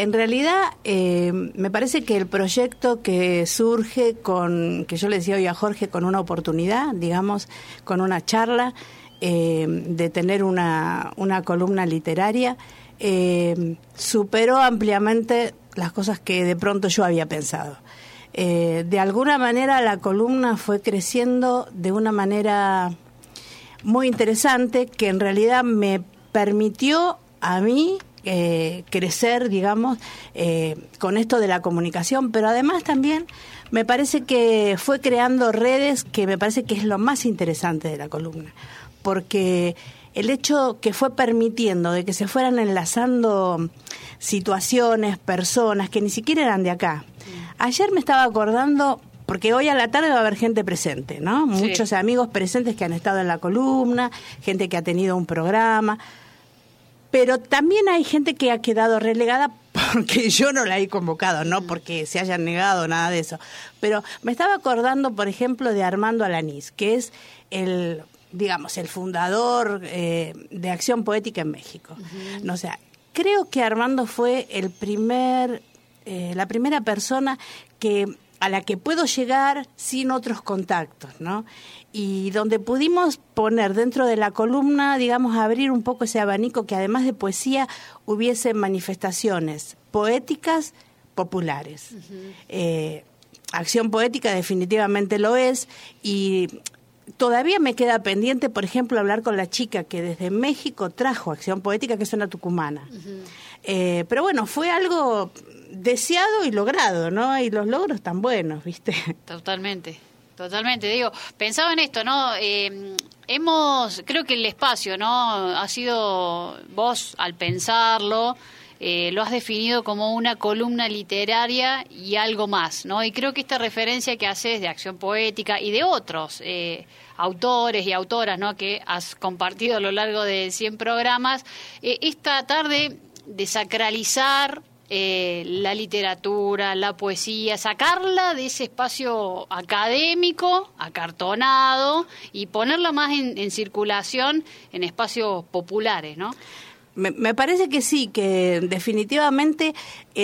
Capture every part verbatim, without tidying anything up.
En realidad, eh, me parece que el proyecto que surge con, que yo le decía hoy a Jorge, con una oportunidad, digamos, con una charla, eh, de tener una, una columna literaria, eh, superó ampliamente las cosas que de pronto yo había pensado. Eh, de alguna manera la columna fue creciendo de una manera muy interesante que en realidad me permitió a mí Eh, crecer, digamos, eh, con esto de la comunicación, pero además también me parece que fue creando redes, que me parece que es lo más interesante de la columna, porque el hecho que fue permitiendo de que se fueran enlazando situaciones, personas que ni siquiera eran de acá. Ayer me estaba acordando, porque hoy a la tarde va a haber gente presente, ¿no? Muchos sí. amigos presentes que han estado en la columna, gente que ha tenido un programa. Pero también hay gente que ha quedado relegada porque yo no la he convocado, no porque se hayan negado, nada de eso. Pero me estaba acordando, por ejemplo, de Armando Alanís, que es el, digamos, el fundador eh, de Acción Poética en México. Uh-huh. No, o sea, creo que Armando fue el primer, eh, la primera persona que a la que puedo llegar sin otros contactos, ¿no? Y donde pudimos poner dentro de la columna, digamos, abrir un poco ese abanico, que además de poesía hubiese manifestaciones poéticas populares. Uh-huh. Eh, Acción Poética definitivamente lo es, y todavía me queda pendiente, por ejemplo, hablar con la chica que desde México trajo Acción Poética, que es una tucumana. Uh-huh. Eh, pero bueno, fue algo deseado y logrado, ¿no? Y los logros tan buenos, ¿viste? Totalmente. Totalmente, digo, pensaba en esto, ¿no? Eh, hemos, creo que el espacio, ¿no? Ha sido, vos al pensarlo, eh, lo has definido como una columna literaria y algo más, ¿no? Y creo que esta referencia que haces de Acción Poética y de otros eh, autores y autoras, ¿no? Que has compartido a lo largo de cien programas, eh, es tratar de desacralizar Eh, la literatura, la poesía, sacarla de ese espacio académico, acartonado, y ponerla más en, en circulación en espacios populares, ¿no? Me, me parece que sí, que definitivamente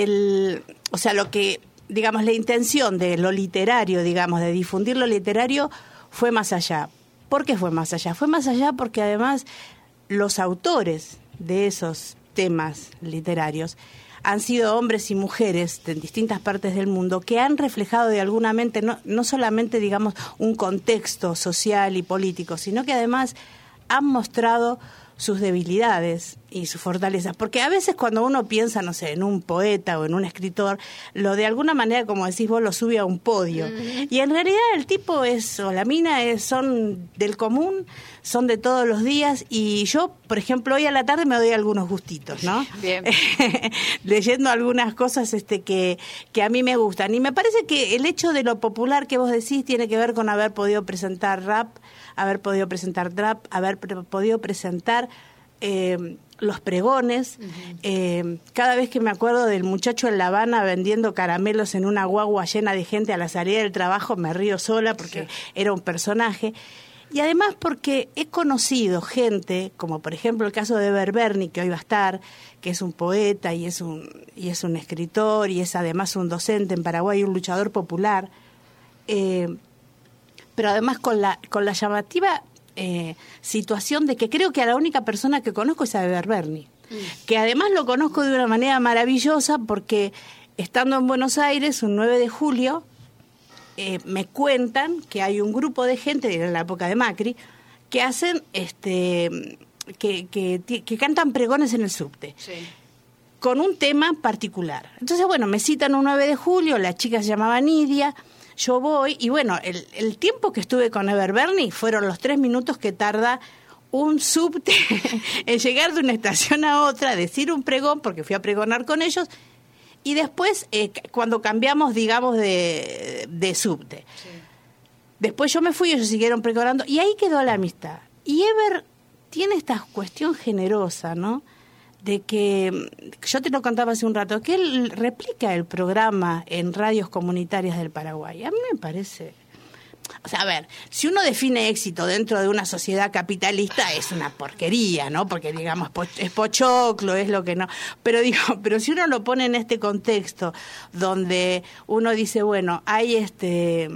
el, o sea, lo que, digamos, la intención de lo literario, digamos, de difundir lo literario, fue más allá. ¿Por qué fue más allá? Fue más allá porque además los autores de esos temas literarios han sido hombres y mujeres de distintas partes del mundo que han reflejado de alguna mente no, no solamente, digamos, un contexto social y político, sino que además han mostrado sus debilidades y sus fortalezas. Porque a veces cuando uno piensa, no sé, en un poeta o en un escritor, lo de alguna manera, como decís vos, lo sube a un podio. Mm. Y en realidad el tipo es, o la mina es, son del común, son de todos los días, y yo, por ejemplo, hoy a la tarde me doy algunos gustitos, ¿no? Bien. Leyendo algunas cosas este que, que a mí me gustan. Y me parece que el hecho de lo popular que vos decís tiene que ver con haber podido presentar rap, haber podido presentar trap, haber pre- podido presentar eh, los pregones. Uh-huh. Eh, cada vez que me acuerdo del muchacho en La Habana vendiendo caramelos en una guagua llena de gente a la salida del trabajo, me río sola porque sí. Era un personaje. Y además porque he conocido gente, como por ejemplo el caso de Eber Berni, que hoy va a estar, que es un poeta y es un, y es un escritor y es además un docente en Paraguay, un luchador popular, eh, pero además con la, con la llamativa eh, situación de que creo que a la única persona que conozco es a Eber Berni, mm. que además lo conozco de una manera maravillosa porque estando en Buenos Aires un nueve de julio, Eh, me cuentan que hay un grupo de gente, en la época de Macri, que hacen, este, que, que, que cantan pregones en el subte, sí. con un tema particular. Entonces, bueno, me citan un nueve de julio, la chica se llamaba Nidia, yo voy, y bueno, el, el tiempo que estuve con Eber Berni fueron los tres minutos que tarda un subte en llegar de una estación a otra, decir un pregón, porque fui a pregonar con ellos. Y después, eh, cuando cambiamos, digamos, de, de subte. Sí. Después yo me fui, ellos siguieron pregonando, y ahí quedó la amistad. Y Eber tiene esta cuestión generosa, ¿no? De que, yo te lo contaba hace un rato, que él replica el programa en radios comunitarias del Paraguay. A mí me parece... O sea, a ver, si uno define éxito dentro de una sociedad capitalista es una porquería, ¿no? Porque, digamos, es pochoclo, es lo que no... Pero digo, pero si uno lo pone en este contexto donde uno dice, bueno, hay este...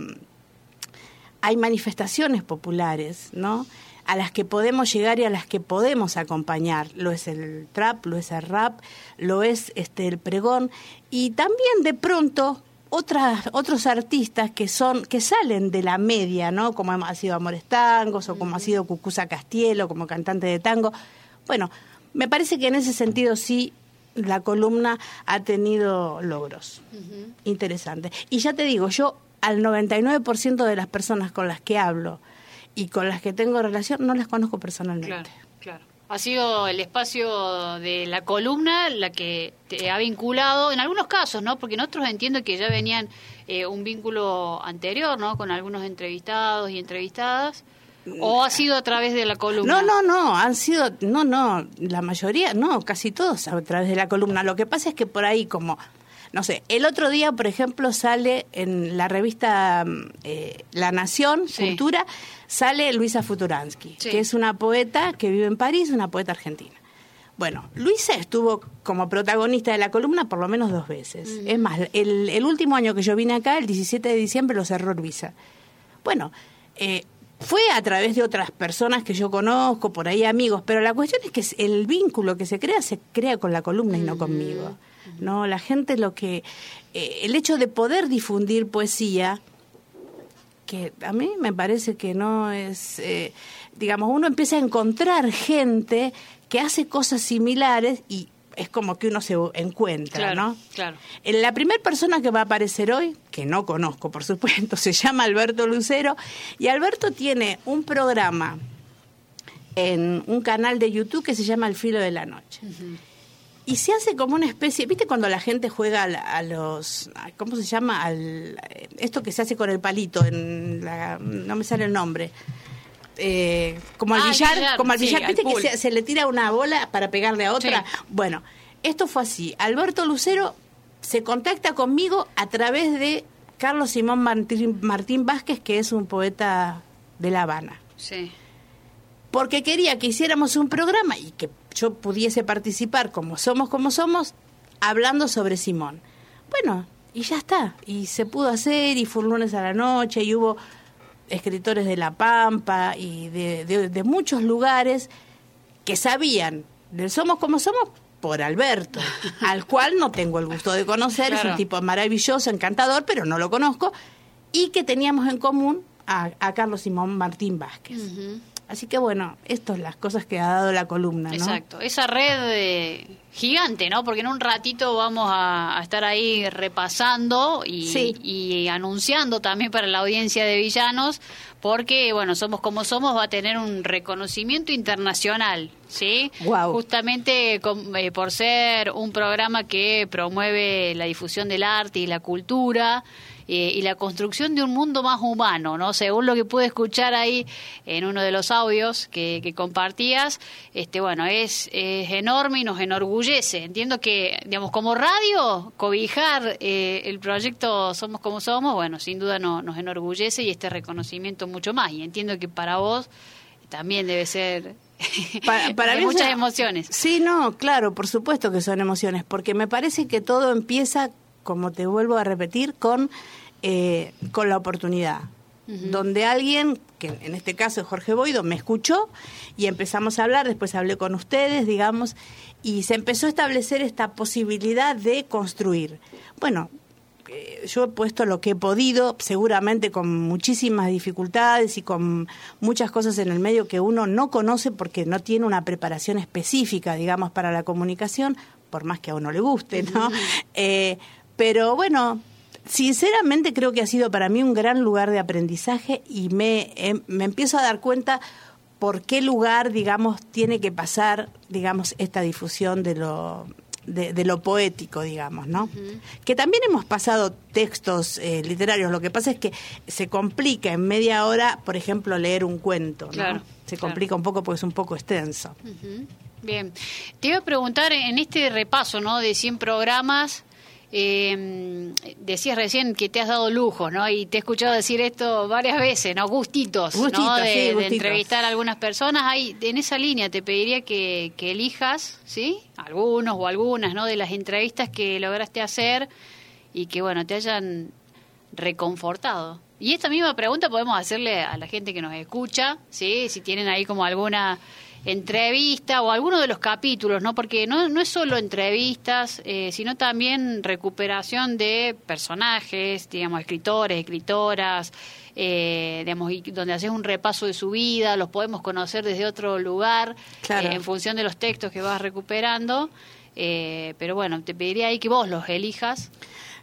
hay manifestaciones populares, ¿no?, a las que podemos llegar y a las que podemos acompañar. Lo es el trap, lo es el rap, lo es este el pregón, y también de pronto otras otros artistas que son que salen de la media, ¿no?, como ha sido Amores Tangos o como ha sido Cucuza Castielo como cantante de tango. Bueno, me parece que en ese sentido sí la columna ha tenido logros uh-huh. interesantes. Y ya te digo, yo al noventa y nueve por ciento de las personas con las que hablo y con las que tengo relación no las conozco personalmente. Claro, claro. Ha sido el espacio de la columna la que te ha vinculado, en algunos casos, ¿no? Porque en otros entiendo que ya venían eh, un vínculo anterior, ¿no?, con algunos entrevistados y entrevistadas. ¿O ha sido a través de la columna? No, no, no, han sido, no, no, la mayoría, no, casi todos a través de la columna. Lo que pasa es que por ahí como... No sé, el otro día, por ejemplo, sale en la revista eh, La Nación, sí. Cultura, sale Luisa Futuransky, sí. que es una poeta que vive en París, una poeta argentina. Bueno, Luisa estuvo como protagonista de la columna por lo menos dos veces. Mm. Es más, el, el último año que yo vine acá, el diecisiete de diciembre, lo cerró Luisa. Bueno, eh, fue a través de otras personas que yo conozco, por ahí amigos, pero la cuestión es que el vínculo que se crea, se crea con la columna mm. y no conmigo. No, la gente lo que eh, el hecho de poder difundir poesía, que a mí me parece que no es, eh, digamos, uno empieza a encontrar gente que hace cosas similares y es como que uno se encuentra, claro, ¿no? Claro. La primera persona que va a aparecer hoy, que no conozco, por supuesto, se llama Alberto Lucero, y Alberto tiene un programa en un canal de YouTube que se llama Al Filo de la Noche. Uh-huh. Y se hace como una especie, ¿viste cuando la gente juega a, a los, ¿cómo se llama? Al, esto que se hace con el palito, en la, no me sale el nombre. Eh, como al ah, billar, billar, como al billar, sí, ¿viste que se, se le tira una bola para pegarle a otra? Sí. Bueno, esto fue así. Alberto Lucero se contacta conmigo a través de Carlos Simón Martín, Martín Vázquez, que es un poeta de La Habana. Sí. Porque quería que hiciéramos un programa y que yo pudiese participar como somos, como somos, hablando sobre Simón. Bueno, y ya está. Y se pudo hacer, y fue un lunes a la noche, y hubo escritores de La Pampa y de, de, de muchos lugares que sabían del Somos como Somos por Alberto, al cual no tengo el gusto de conocer, claro. Es un tipo maravilloso, encantador, pero no lo conozco, y que teníamos en común a, a Carlos Simón Martín Vázquez. Uh-huh. Así que bueno, estas son las cosas que ha dado la columna, ¿no? Exacto, esa red eh, gigante, ¿no? Porque en un ratito vamos a, a estar ahí repasando y, sí. y anunciando también para la audiencia de Villanos, porque bueno, Somos como Somos va a tener un reconocimiento internacional, ¿sí? Wow. Justamente con, eh, por ser un programa que promueve la difusión del arte y la cultura. Eh, y la construcción de un mundo más humano, ¿no? Según lo que pude escuchar ahí en uno de los audios que, que compartías, este, bueno, es, es enorme y nos enorgullece. Entiendo que, digamos, como radio, cobijar eh, el proyecto Somos como Somos, bueno, sin duda no, nos enorgullece y este reconocimiento mucho más. Y entiendo que para vos también debe ser... Para, para mí muchas sea, emociones. Sí, no, claro, por supuesto que son emociones, porque me parece que todo empieza, como te vuelvo a repetir, con eh, con la oportunidad, uh-huh. donde alguien, que en este caso es Jorge Boido, me escuchó y empezamos a hablar, después hablé con ustedes, digamos, y se empezó a establecer esta posibilidad de construir. Bueno, eh, yo he puesto lo que he podido, seguramente con muchísimas dificultades y con muchas cosas en el medio que uno no conoce porque no tiene una preparación específica, digamos, para la comunicación, por más que a uno le guste, ¿no? Uh-huh. Eh, pero bueno, sinceramente creo que ha sido para mí un gran lugar de aprendizaje y me, eh, me empiezo a dar cuenta por qué lugar, digamos, tiene que pasar, digamos, esta difusión de lo de, de lo poético, digamos, ¿no? Uh-huh. Que también hemos pasado textos eh, literarios, lo que pasa es que se complica en media hora, por ejemplo, leer un cuento, ¿no? Claro, se claro. complica un poco porque es un poco extenso. Uh-huh. Bien, te iba a preguntar en este repaso, ¿no?, de cien programas, Eh, decías recién que te has dado lujos, ¿no? Y te he escuchado decir esto varias veces, ¿no? Gustitos, gustitos ¿no? De, sí, de gustitos. entrevistar a algunas personas. Hay, en esa línea te pediría que, que elijas, ¿sí? Algunos o algunas, ¿no? De las entrevistas que lograste hacer y que, bueno, te hayan reconfortado. Y esta misma pregunta podemos hacerle a la gente que nos escucha, ¿sí? Si tienen ahí como alguna entrevista o alguno de los capítulos, ¿no? Porque no, no es solo entrevistas, eh, sino también recuperación de personajes, digamos, escritores, escritoras, eh, digamos, y donde haces un repaso de su vida, los podemos conocer desde otro lugar, claro. eh, en función de los textos que vas recuperando. Eh, pero bueno, te pediría ahí que vos los elijas.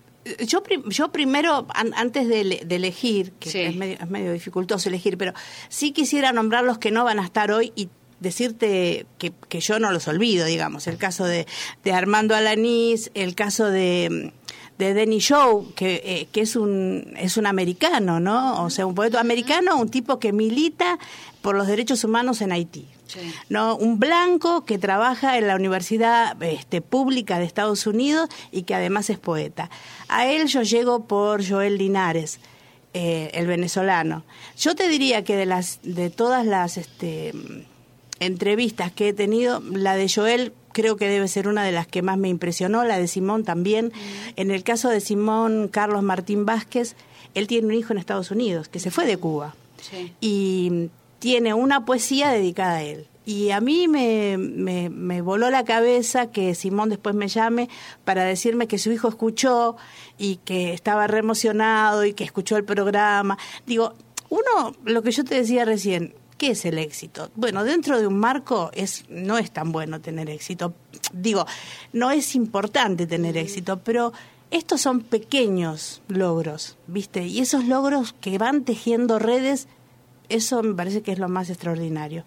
Yo, yo primero, an, antes de, de elegir, que sí. es, medio, es medio dificultoso elegir, pero sí quisiera nombrar los que no van a estar hoy y decirte que, que yo no los olvido, digamos. El caso de, de Armando Alanís, el caso de, de Denny Show, que, eh, que es un es un americano, ¿no? O sea, un poeta americano, un tipo que milita por los derechos humanos en Haití. Sí. No, un blanco que trabaja en la Universidad este, Pública de Estados Unidos y que además es poeta. A él yo llego por Joel Linares, eh, el venezolano. Yo te diría que de las de todas las este, entrevistas que he tenido, la de Joel creo que debe ser una de las que más me impresionó, la de Simón también. Mm. En el caso de Simón Carlos Martín Vázquez, él tiene un hijo en Estados Unidos que se fue de Cuba. Sí. Y tiene una poesía dedicada a él. Y a mí me, me, me voló la cabeza que Simón después me llame para decirme que su hijo escuchó y que estaba re emocionado y que escuchó el programa. Digo, uno, lo que yo te decía recién, ¿qué es el éxito? Bueno, dentro de un marco es no es tan bueno tener éxito. Digo, no es importante tener éxito, pero estos son pequeños logros, ¿viste? Y esos logros que van tejiendo redes, eso me parece que es lo más extraordinario.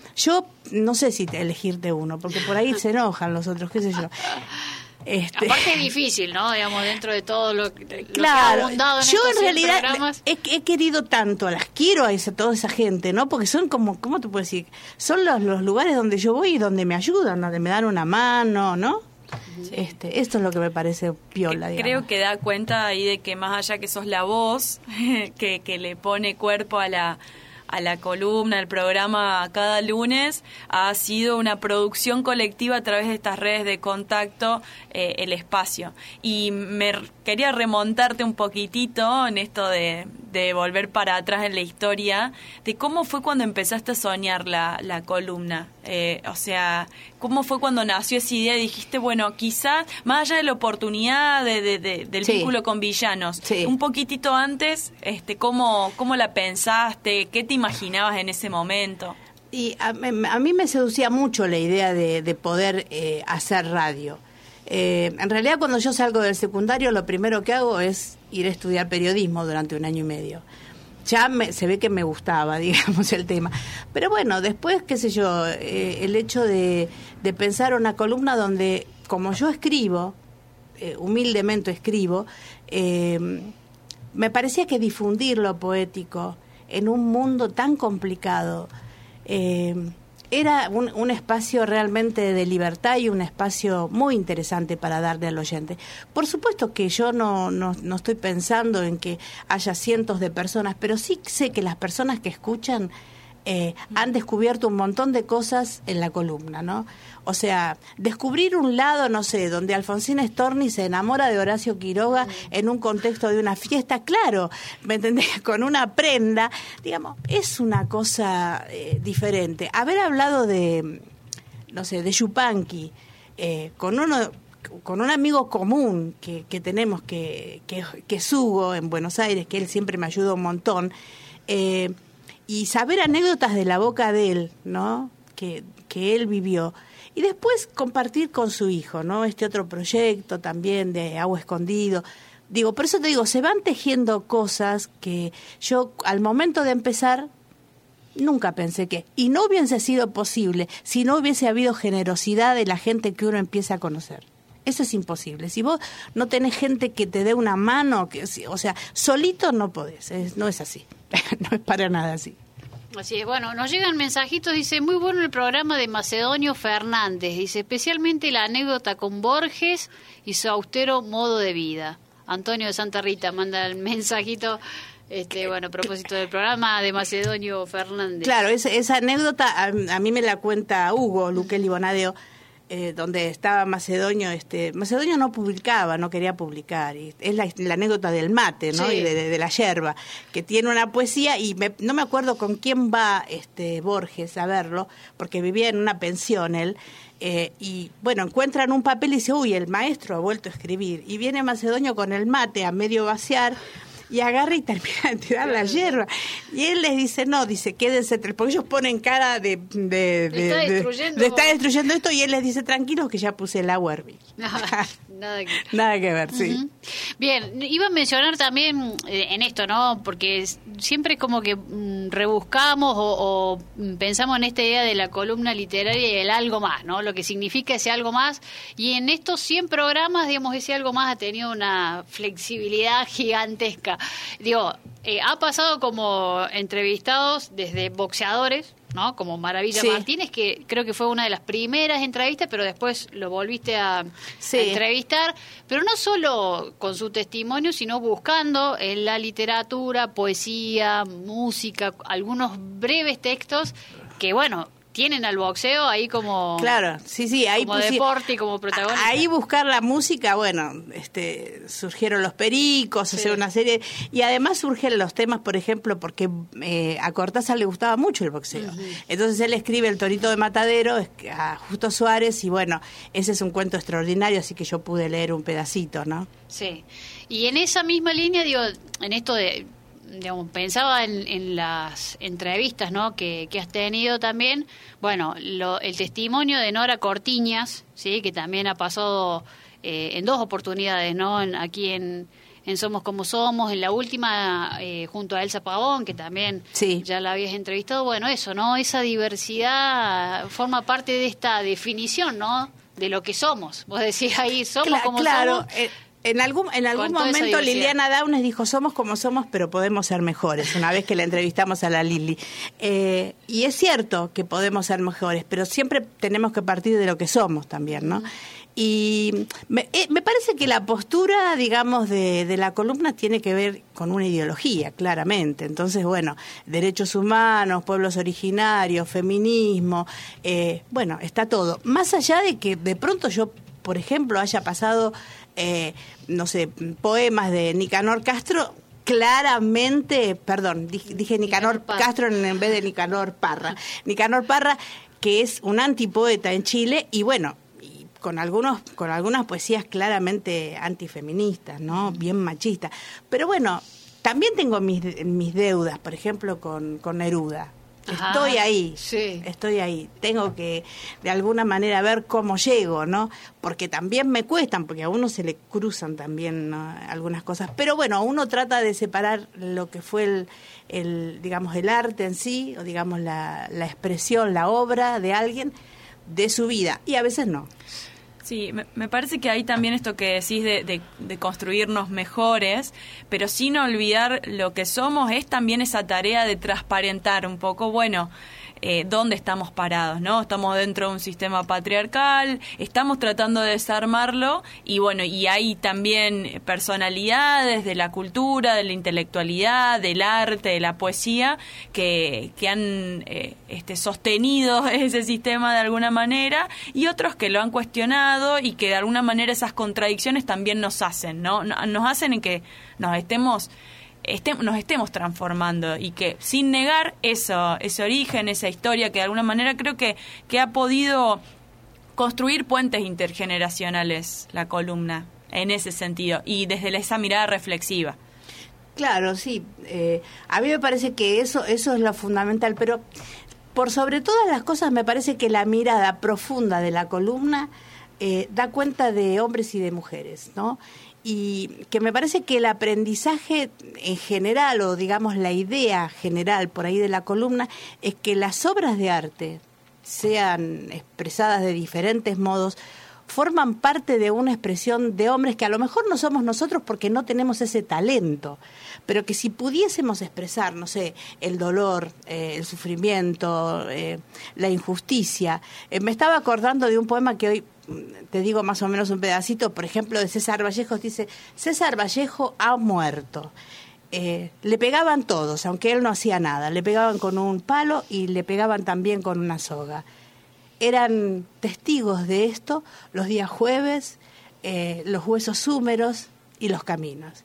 Yo no sé si elegirte uno, porque por ahí se enojan los otros, qué sé yo. Este... Aparte es difícil, ¿no? Digamos, dentro de todo lo, lo claro, que ha abundado en yo estos en realidad programas. He, he querido tanto, las quiero a esa, toda esa gente, ¿no? Porque son como, ¿cómo te puedo decir? Son los, los lugares donde yo voy y donde me ayudan, donde me dan una mano, ¿no? Sí. Este, esto es lo que me parece piola, digamos. Creo que da cuenta ahí de que más allá que sos la voz que, que le pone cuerpo a la a la columna, al programa cada lunes, ha sido una producción colectiva a través de estas redes de contacto, eh, el espacio. Y me quería remontarte un poquitito en esto de, de volver para atrás en la historia, de cómo fue cuando empezaste a soñar la, la columna. Eh, o sea, ¿cómo fue cuando nació esa idea y dijiste, bueno, quizás, más allá de la oportunidad de, de, de, del sí. vínculo con Villanos, sí. un poquitito antes, este, ¿cómo, cómo la pensaste? ¿Qué te imaginabas en ese momento? Y a, a mí me seducía mucho la idea de, de poder eh, hacer radio. Eh, en realidad, cuando yo salgo del secundario, lo primero que hago es ir a estudiar periodismo durante un año y medio. Ya me, se ve que me gustaba, digamos, el tema. Pero bueno, después, qué sé yo, eh, el hecho de, de pensar una columna donde, como yo escribo, eh, humildemente escribo, eh, me parecía que difundir lo poético en un mundo tan complicado eh, era un, un espacio realmente de libertad y un espacio muy interesante para darle al oyente. Por supuesto que yo no, no, no estoy pensando en que haya cientos de personas, pero sí sé que las personas que escuchan eh, han descubierto un montón de cosas en la columna, ¿no? O sea, descubrir un lado, no sé, donde Alfonsina Storni se enamora de Horacio Quiroga mm. en un contexto de una fiesta, claro, ¿me entendés? Con una prenda, digamos, es una cosa eh, diferente. Haber hablado de, no sé, de Yupanqui, eh, con uno... con un amigo común que, que tenemos, que, que, que es Hugo en Buenos Aires, que él siempre me ayuda un montón, eh, y saber anécdotas de la boca de él, ¿no? Que, que él vivió. Y después compartir con su hijo, ¿no? Este otro proyecto también de Agua Escondido. Digo, por eso te digo, se van tejiendo cosas que yo al momento de empezar nunca pensé que, y no hubiese sido posible si no hubiese habido generosidad de la gente que uno empieza a conocer. Eso es imposible. Si vos no tenés gente que te dé una mano, que, o sea, solito no podés, es, no es así, no es para nada así. Así es, bueno, nos llegan mensajitos, dice, muy bueno el programa de Macedonio Fernández, dice, especialmente la anécdota con Borges y su austero modo de vida. Antonio de Santa Rita manda el mensajito, este, bueno, a propósito del programa de Macedonio Fernández. Claro, esa, esa anécdota a, a mí me la cuenta Hugo Luquelli Bonadeo, eh, donde estaba Macedonio, este, Macedonio no publicaba, no quería publicar, y es la, la anécdota del mate, ¿no? Sí. Y de, de, de la yerba, que tiene una poesía, y me, no me acuerdo con quién va este Borges a verlo, porque vivía en una pensión él, eh, y bueno, encuentran un papel y dice, uy, el maestro ha vuelto a escribir, y viene Macedonio con el mate a medio vaciar, y agarra y termina de tirar la hierba. Y él les dice, no, dice, quédense, porque ellos ponen cara de... de, de, está de, destruyendo. de estar destruyendo esto, y él les dice, tranquilos que ya puse el agua a hervir. Nada, nada que... Nada que ver, sí. Uh-huh. Bien, iba a mencionar también eh, en esto, ¿no? Porque es, siempre es como que mm, rebuscamos o, o pensamos en esta idea de la columna literaria y el algo más, ¿no? Lo que significa ese algo más. Y en estos cien programas, digamos, ese algo más ha tenido una flexibilidad gigantesca. Digo, eh, ha pasado como entrevistados desde boxeadores, ¿no? Como Maravilla sí. Martínez, que creo que fue una de las primeras entrevistas, pero después lo volviste a, sí. a entrevistar, pero no solo con su testimonio, sino buscando en la literatura, poesía, música, algunos breves textos que, bueno, tienen al boxeo ahí como, claro, sí, sí, ahí como pusi- deporte y como protagonista. Ahí buscar la música, bueno, este, surgieron los Pericos, Sí. hacer una serie, y además surgen los temas, por ejemplo, porque eh, a Cortázar le gustaba mucho el boxeo. Uh-huh. Entonces él escribe El Torito de Matadero a Justo Suárez, y bueno, ese es un cuento extraordinario, así que yo pude leer un pedacito, ¿no? Sí, y en esa misma línea, digo, en esto de... digamos, pensaba en, en las entrevistas, ¿no? que, que has tenido también, bueno, lo, el testimonio de Nora Cortiñas, sí, que también ha pasado eh, en dos oportunidades, ¿no? En, aquí en, en Somos Como Somos, en la última eh, junto a Elsa Pavón, que también sí. ya la habías entrevistado. Bueno, eso, ¿no? Esa diversidad forma parte de esta definición, ¿no? De lo que somos. Vos decís ahí, somos Cla- como claro, somos. Eh, En algún en algún momento Liliana Downes dijo, somos como somos, pero podemos ser mejores, una vez que la entrevistamos a la Lili. Eh, y es cierto que podemos ser mejores, pero siempre tenemos que partir de lo que somos también, ¿no? Y me, eh, me parece que la postura, digamos, de, de la columna tiene que ver con una ideología, claramente. Entonces, bueno, derechos humanos, pueblos originarios, feminismo, eh, bueno, está todo. Más allá de que de pronto yo, por ejemplo, haya pasado... Eh, no sé, poemas de Nicanor Castro, claramente, perdón, dije, dije Nicanor Nicanor Castro en, en vez de Nicanor Parra. Nicanor Parra, que es un antipoeta en Chile, y bueno, y con algunos con algunas poesías claramente antifeministas, ¿no? Bien machistas. Pero bueno, también tengo mis, mis deudas, por ejemplo, con, con Neruda. Ajá, estoy ahí, sí. estoy ahí. Tengo que, de alguna manera, ver cómo llego, ¿no? Porque también me cuestan, porque a uno se le cruzan también, ¿no? Algunas cosas. Pero bueno, uno trata de separar lo que fue el, el digamos, el arte en sí, o digamos, la, la expresión, la obra de alguien, de su vida. Y a veces no. Sí, me, me parece que hay también esto que decís de, de, de construirnos mejores, pero sin olvidar lo que somos, es también esa tarea de transparentar un poco, bueno, eh, dónde estamos parados, ¿no? Estamos dentro de un sistema patriarcal, estamos tratando de desarmarlo, y bueno, y hay también personalidades de la cultura, de la intelectualidad, del arte, de la poesía, que, que han eh, este, sostenido ese sistema de alguna manera, y otros que lo han cuestionado, y que de alguna manera esas contradicciones también nos hacen, ¿no? Nos hacen en que nos estemos... Este, nos estemos transformando, y que sin negar eso, ese origen, esa historia que de alguna manera creo que, que ha podido construir puentes intergeneracionales la columna en ese sentido, y desde esa mirada reflexiva. Claro, sí. Eh, a mí me parece que eso, eso es lo fundamental, pero por sobre todas las cosas me parece que la mirada profunda de la columna eh, da cuenta de hombres y de mujeres, ¿no? Y que me parece que el aprendizaje en general, o digamos la idea general por ahí de la columna, es que las obras de arte, sean expresadas de diferentes modos, forman parte de una expresión de hombres que a lo mejor no somos nosotros porque no tenemos ese talento, pero que si pudiésemos expresar, no sé, el dolor, eh, el sufrimiento, eh, la injusticia. Eh, me estaba acordando de un poema que hoy te digo más o menos un pedacito, por ejemplo, de César Vallejo. Dice: César Vallejo ha muerto. Eh, le pegaban todos, aunque él no hacía nada. Le pegaban con un palo y le pegaban también con una soga. Eran testigos de esto los días jueves, eh, los huesos húmeros y los caminos.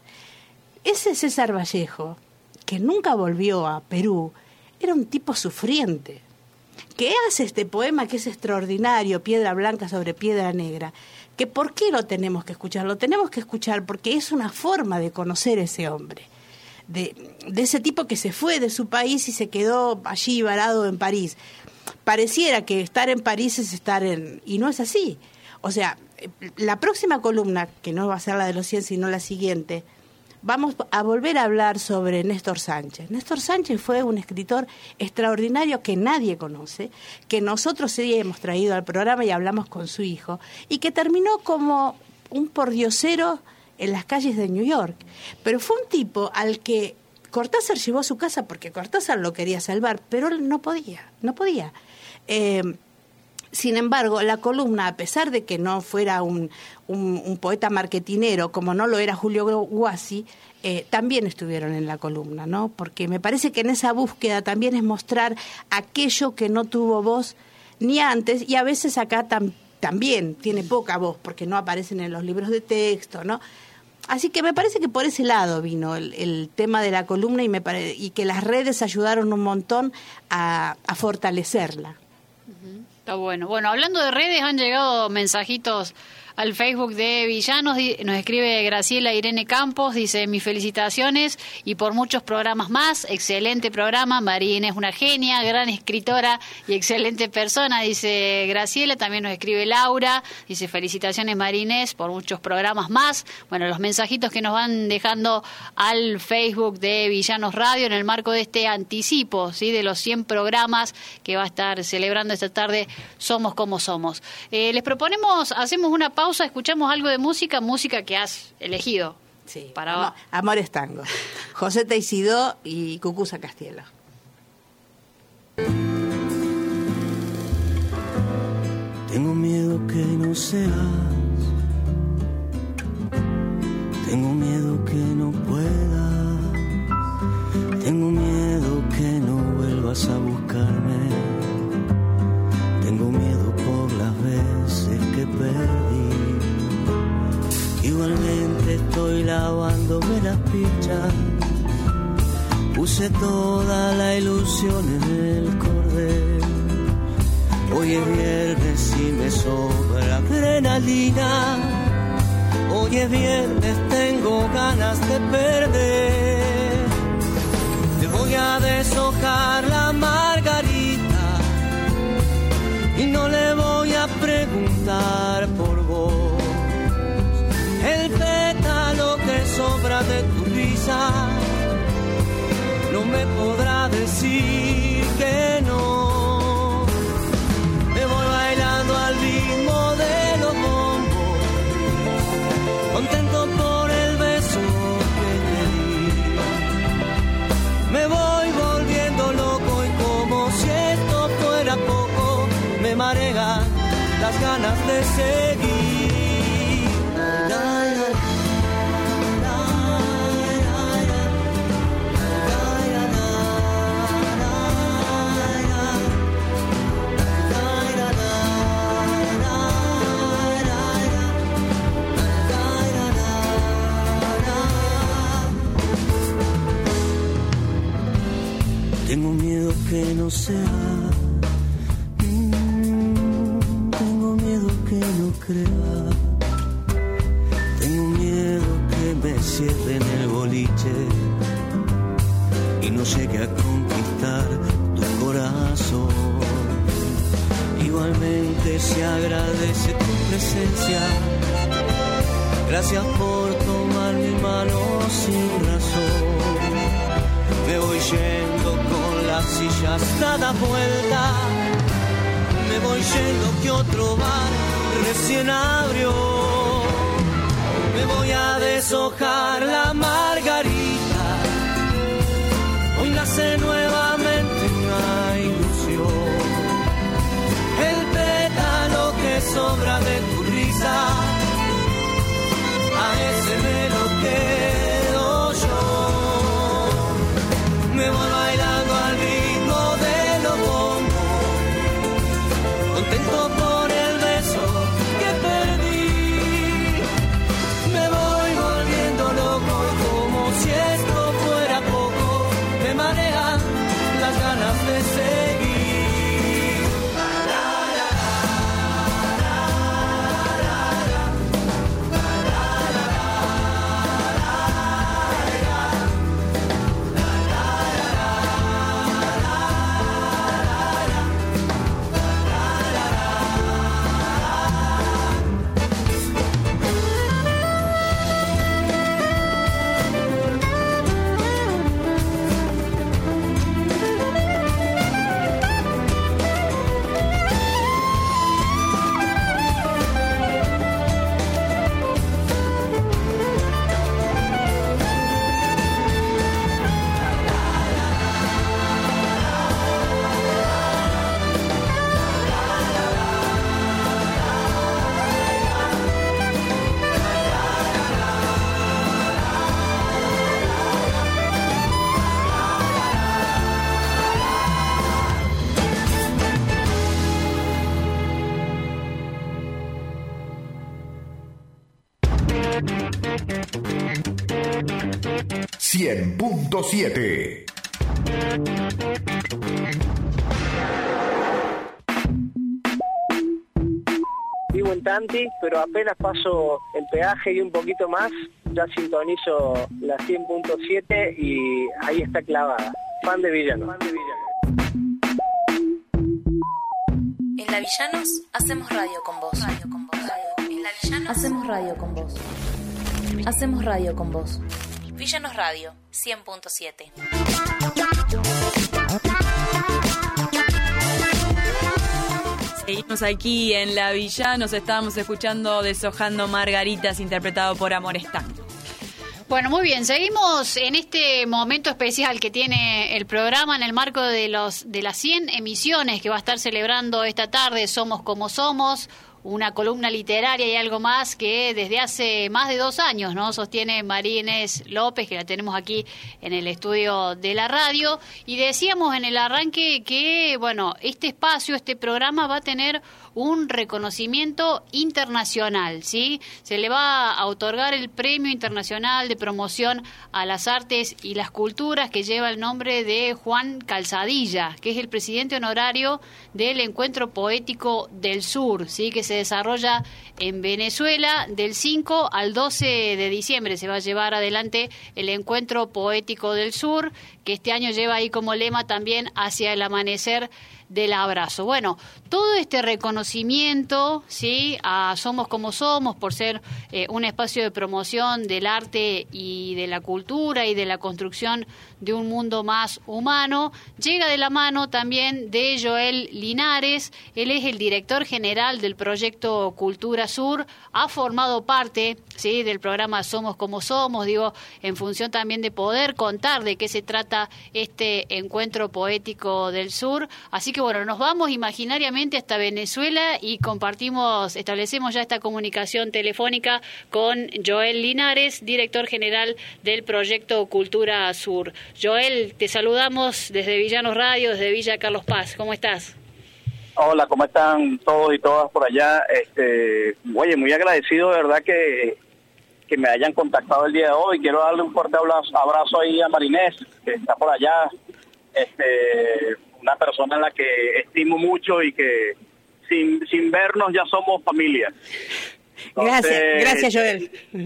Ese César Vallejo, que nunca volvió a Perú, era un tipo sufriente, que hace este poema que es extraordinario, Piedra Blanca sobre Piedra Negra, que ¿por qué lo tenemos que escuchar? Lo tenemos que escuchar porque es una forma de conocer a ese hombre, de, de ese tipo que se fue de su país y se quedó allí varado en París. Pareciera que estar en París es estar en... y no es así. O sea, la próxima columna, que no va a ser la de los cien, sino la siguiente, vamos a volver a hablar sobre Néstor Sánchez. Néstor Sánchez fue un escritor extraordinario que nadie conoce, que nosotros sí hemos traído al programa y hablamos con su hijo, y que terminó como un pordiosero en las calles de New York. Pero fue un tipo al que Cortázar llevó a su casa porque Cortázar lo quería salvar, pero él no podía, no podía. Eh, Sin embargo, la columna, a pesar de que no fuera un, un, un poeta marketinero, como no lo era Julio Guassi, eh, también estuvieron en la columna, ¿no? Porque me parece que en esa búsqueda también es mostrar aquello que no tuvo voz ni antes, y a veces acá tam, también tiene poca voz, porque no aparecen en los libros de texto, ¿no? Así que me parece que por ese lado vino el, el tema de la columna, y, me pare, y que las redes ayudaron un montón a, a fortalecerla. Uh-huh. Está bueno. Bueno, hablando de redes, han llegado mensajitos al Facebook de Villanos. Nos escribe Graciela Irene Campos, dice: mis felicitaciones y por muchos programas más. Excelente programa. María Inés, una genia, gran escritora y excelente persona, dice Graciela. También nos escribe Laura, dice: felicitaciones María Inés por muchos programas más. Bueno, los mensajitos que nos van dejando al Facebook de Villanos Radio en el marco de este anticipo, ¿sí?, de los cien programas que va a estar celebrando esta tarde Somos Como Somos. Eh, les proponemos, hacemos una pausa, escuchamos algo de música, música que has elegido. Sí, para... Amor, Amores Tango. José Teisidó y Cucuza Castielo. Tengo miedo que no seas, tengo miedo que no puedas, tengo miedo que no vuelvas a buscarme, tengo miedo por las veces que perdí. Igualmente estoy lavándome las pichas, puse toda la ilusión en el cordel. Hoy es viernes y me sobra adrenalina, hoy es viernes, tengo ganas de perder. Te voy a deshojar la margarita y no le voy a preguntar por vos. El pétalo que sobra de tu risa no me podrá decir que no. Me voy bailando al ritmo de los bombos, contento por el beso que te di. Me voy volviendo loco y como si esto fuera poco, me marean las ganas de seguir. Tengo miedo que no sea, mm, tengo miedo que no crea, tengo miedo que me cierren el boliche y no llegue a conquistar tu corazón. Igualmente se agradece tu presencia, gracias por tomar mi mano sin razón. Me voy yendo con las sillas dadas vuelta, me voy yendo que otro bar recién abrió. Me voy a deshojar la margarita, hoy nace nuevamente una ilusión. El pétalo que sobra de tu risa, a ese me lo quedo yo. Me voy bailando al ritmo de los bongos, contento por el beso que perdí. Me voy volviendo loco como si esto fuera poco. Me marean las ganas de seguir. cien punto siete. Vivo en Tanti, pero apenas paso el peaje y un poquito más, ya sintonizo la cien punto siete y ahí está clavada. Fan de Villanos. Fan de Villanos. En La Villanos hacemos radio con vos. Radio con vos. En La Villanos hacemos radio con vos. Hacemos radio con vos. Villanos Radio cien punto siete. Seguimos aquí en La Villanos, estábamos escuchando Deshojando Margaritas, interpretado por Amorestán. Bueno, muy bien, seguimos en este momento especial que tiene el programa en el marco de los de las cien emisiones que va a estar celebrando esta tarde Somos como Somos, una columna literaria y algo más que desde hace más de dos años, ¿no?, sostiene María Inés López, que la tenemos aquí en el estudio de la radio. Y decíamos en el arranque que, bueno, este espacio, este programa va a tener un reconocimiento internacional, ¿sí? Se le va a otorgar el Premio Internacional de Promoción a las Artes y las Culturas, que lleva el nombre de Juan Calzadilla, que es el presidente honorario del Encuentro Poético del Sur, ¿sí?, que se desarrolla en Venezuela. Del cinco al doce de diciembre se va a llevar adelante el Encuentro Poético del Sur, que este año lleva ahí como lema también Hacia el amanecer del abrazo. Bueno, todo este reconocimiento, ¿sí?, a Somos como Somos por ser eh, un espacio de promoción del arte y de la cultura y de la construcción de un mundo más humano, llega de la mano también de Joel Linares. Él es el director general del proyecto Cultura Sur, ha formado parte, ¿sí?, del programa Somos como Somos, digo, en función también de poder contar de qué se trata este encuentro poético del sur. Así que bueno, nos vamos imaginariamente hasta Venezuela y compartimos, establecemos ya esta comunicación telefónica con Joel Linares, director general del proyecto Cultura Sur. Joel, te saludamos desde Villanos Radio, desde Villa Carlos Paz. ¿Cómo estás? Hola, ¿cómo están todos y todas por allá? Este, oye, muy agradecido, de verdad, que, que me hayan contactado el día de hoy. Quiero darle un fuerte abrazo, abrazo ahí a Marinés, que está por allá. Este, una persona en la que estimo mucho y que sin, sin vernos ya somos familia. Entonces, gracias, gracias Joel.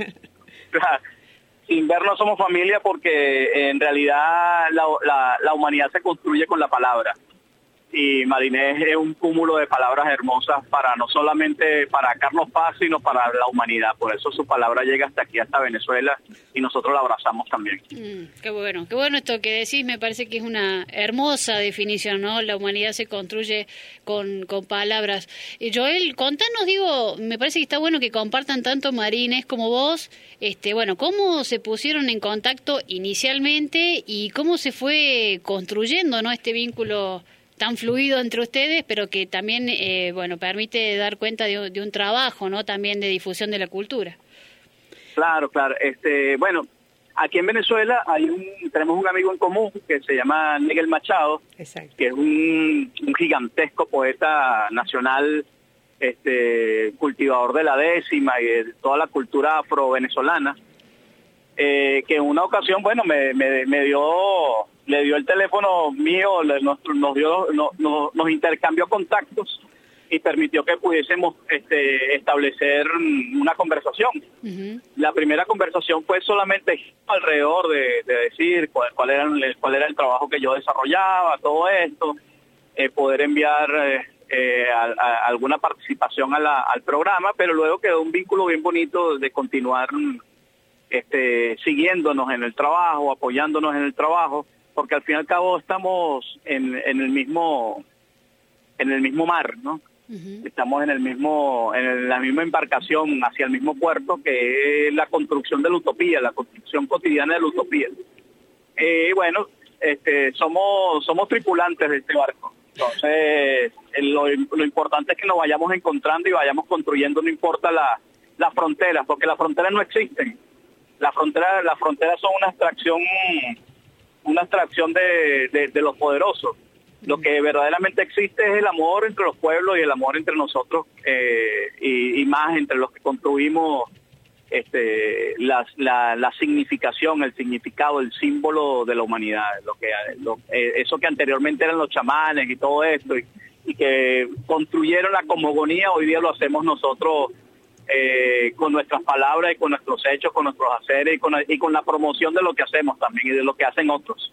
Sin vernos somos familia porque en realidad la, la, la humanidad se construye con la palabra. y Marinés es un cúmulo de palabras hermosas para no solamente para Carlos Paz, sino para la humanidad. Por eso su palabra llega hasta aquí, hasta Venezuela, y nosotros la abrazamos también. Mm, qué bueno, qué bueno esto que decís, me parece que es una hermosa definición, ¿no? La humanidad se construye con, con palabras. Eh, Joel, contanos, digo, me parece que está bueno que compartan tanto Marinés como vos, este, bueno, cómo se pusieron en contacto inicialmente y cómo se fue construyendo, ¿no? Este vínculo tan fluido entre ustedes, pero que también, eh, bueno, permite dar cuenta de, de un trabajo, ¿no? También de difusión de la cultura. Claro, claro. Este, bueno, aquí en Venezuela hay un, tenemos un amigo en común que se llama Nigel Machado, Exacto. que es un, un gigantesco poeta nacional, este, cultivador de la décima y de toda la cultura afro-venezolana, eh, que en una ocasión, bueno, me, me, me dio... le dio el teléfono mío, le, nos, nos dio, no, no, nos intercambió contactos y permitió que pudiésemos este, establecer una conversación. Uh-huh. La primera conversación fue solamente alrededor de, de decir cuál, cuál, era el, cuál era el trabajo que yo desarrollaba, todo esto, eh, poder enviar eh, eh, a, a alguna participación a la, al programa, pero luego quedó un vínculo bien bonito de continuar este, siguiéndonos en el trabajo, apoyándonos en el trabajo, porque al fin y al cabo estamos en, en el mismo en el mismo mar, ¿no? Uh-huh. Estamos en el mismo en la misma embarcación hacia el mismo puerto, que es la construcción de la utopía, la construcción cotidiana de la utopía. Y eh, bueno, este, somos somos tripulantes de este barco. Entonces, lo, lo importante es que nos vayamos encontrando y vayamos construyendo, no importa la las fronteras, porque las fronteras no existen. Las fronteras las fronteras son una abstracción una abstracción de, de, de los poderosos. Lo que verdaderamente existe es el amor entre los pueblos y el amor entre nosotros, eh, y, y más entre los que construimos este, la, la, la significación, el significado, el símbolo de la humanidad. Lo que, lo, eh, eso que anteriormente eran los chamanes y todo esto, y, y que construyeron la cosmogonía, hoy día lo hacemos nosotros eh, con nuestras palabras y con nuestros hechos, con nuestros haceres y con, y con la promoción de lo que hacemos también y de lo que hacen otros.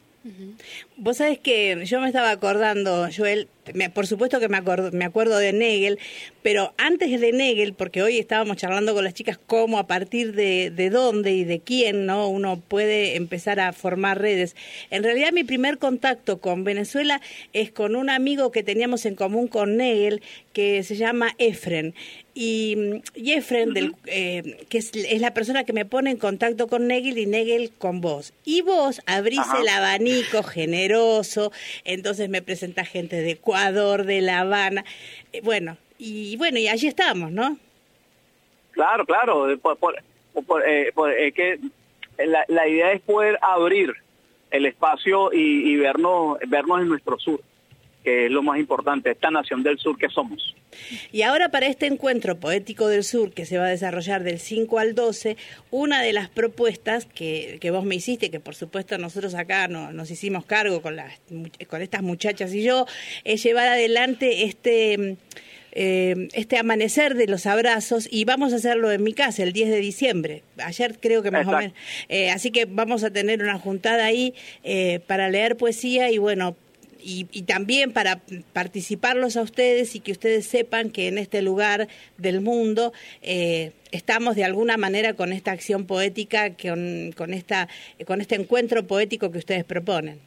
Vos sabés que yo me estaba acordando, Joel, me, por supuesto que me acuerdo, me acuerdo de Nagel, pero antes de Nagel, porque hoy estábamos charlando con las chicas cómo a partir de, de dónde y de quién, ¿no?, uno puede empezar a formar redes. En realidad mi primer contacto con Venezuela es con un amigo que teníamos en común con Nagel, que se llama Efren. Y, y Efren, del, eh, que es, es la persona que me pone en contacto con Nagel y Nagel con vos. Y vos abrís Ajá. el abanico generoso, entonces me presentás gente de Ecuador, de La Habana. Eh, bueno, y bueno, y allí estamos, ¿no? Claro, claro. Por, por, por, eh, por, eh, que la, la idea es poder abrir el espacio y, y vernos, vernos en nuestro sur, que es lo más importante, esta nación del sur que somos. Y ahora para este encuentro poético del sur que se va a desarrollar del cinco al doce, una de las propuestas que, que vos me hiciste, que por supuesto nosotros acá no, nos hicimos cargo con, las, con estas muchachas y yo, es llevar adelante este... Eh, este amanecer de los abrazos, y vamos a hacerlo en mi casa el diez de diciembre. Ayer creo que más Exacto. o menos. Eh, así que vamos a tener una juntada ahí eh, para leer poesía y bueno, y, y también para participarlos a ustedes y que ustedes sepan que en este lugar del mundo eh, estamos de alguna manera con esta acción poética, con, con, esta, con este encuentro poético que ustedes proponen.